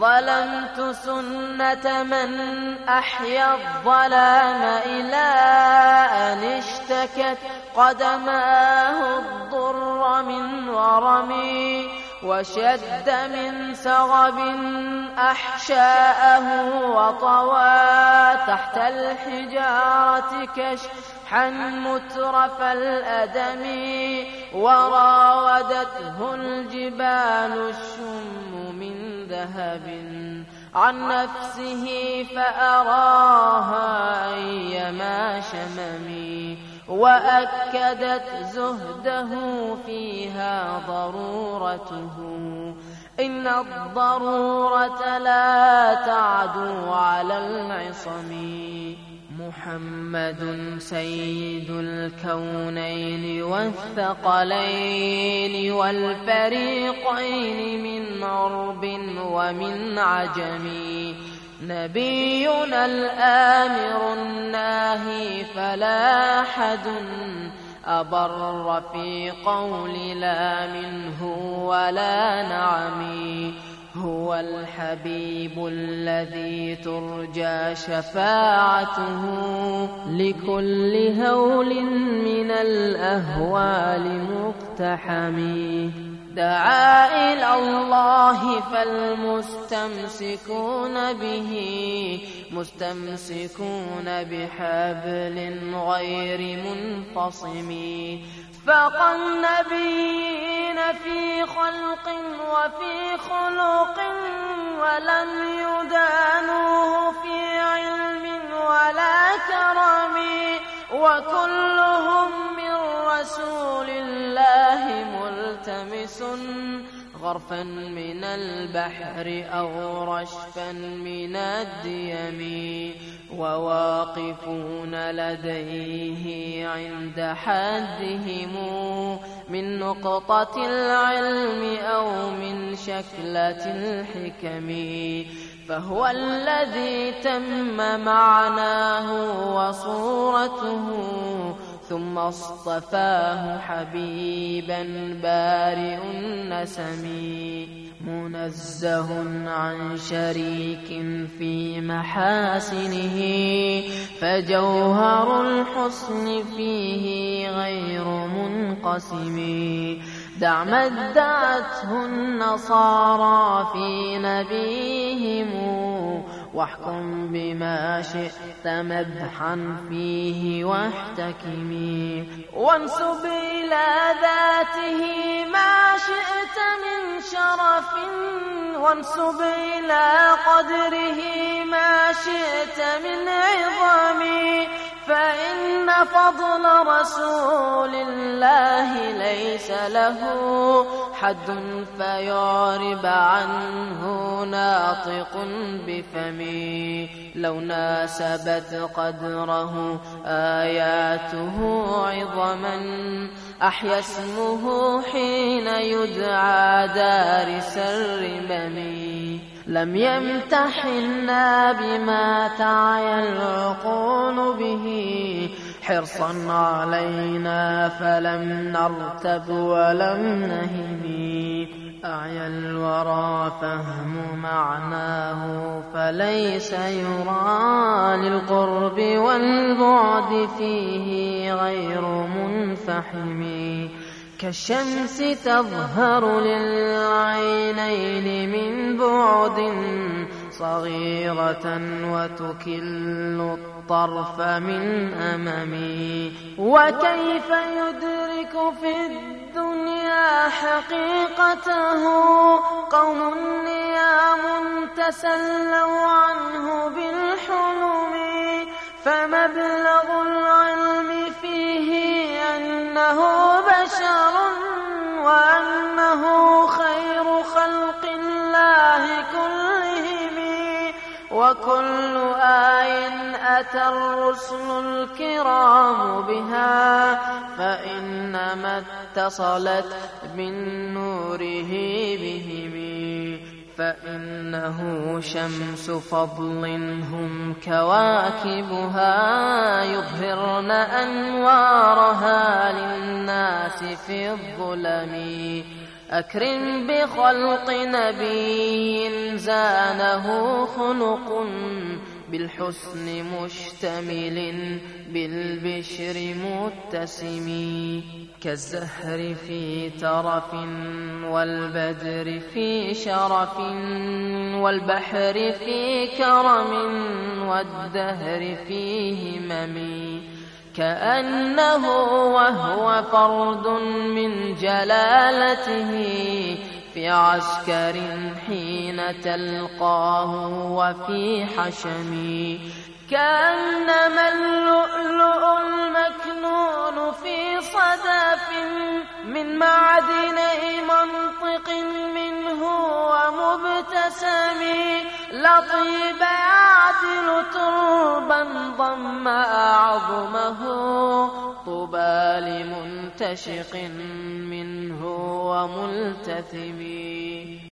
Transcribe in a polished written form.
ظلمت سنة من أحيا الظلام إلى أن اشتكت قدماه الضر من ورمي وشد من سغب أحشاءه وطوى تحت الحجارة كشحا مترف الأدم وراودته الجبال الشم من ذهب عن نفسه فأراها أيما شمم وأكدت زهده فيها ضرورته إن الضرورة لا تعدو على العصم محمد سيد الكونين والثقلين والفريقين من عرب ومن عجم نبينا الآمر الناهي فلا أحد أبر في قول لا منه ولا نعم هو الحبيب الذي ترجى شفاعته لكل هول من الأهوال مقتحم دعا إلى الله فالمستمسكون به مستمسكون بحبل غير منفصم فوق النبيين في خلق وفي خلق ولم يدانوه في علم ولا كرم وكلهم من رسول الله ملتمس غرفا من البحر أو رشفا من الديم وواقفون لديه عند حدهم من نقطة العلم أو من شكلة الحكم فهو الذي تم معناه وصورته ثم اصطفاه حبيبا بارئ النسم منزه عن شريك في محاسنه فجوهر الحسن فيه غير منقسم دع ما ادعته النصارى في نبيهم واحكم بما شئت مدحا فيه واحتكمي وانسب إلى ذاته ما شئت من شرف وانسب إلى قدره ما شئت من عظم فإن فضل رسول الله ليس له حد فيعرب عنه ناطق بفمه لو ناسبت قدره آياته عظما أحيا اسمه حين يدعى دارس الرمم لم يمتحنا بما تعيا العقول به حرصا علينا فلم نرتب ولم نهم أعيا الورى فهم معناه فليس يرى للقرب والبعد فيه غير منفحم كالشمس تظهر للعينين من بعد صغيرة وتكل الطرف من أمامي وكيف يدرك في الدنيا حقيقته قوم نيام تسلوا عنه بالحلم فمبلغ العلم فيه أنه بشر وأنه خير خلق الله كلهم وكل آية أتى الرسل الكرام بها فإنما اتصلت من نوره بهم فإنه شمس فضل هم كواكبها يظهرن أنوارها للناس في الظلم أكرم بخلق نبي زانه خلق بالحسن مشتمل بالبشر متسم كالزهر في ترف والبدر في شرف والبحر في كرم والدهر في همم كأنه وهو فرد من جلالته في عسكر حين تلقاه وفي حشم كأنما اللؤلؤ المكنون في صدف من معدن منطق منه ومبتسم لطيب يعدل تربا ضم أعظمه طوبى لمنتشق منه وملتثم.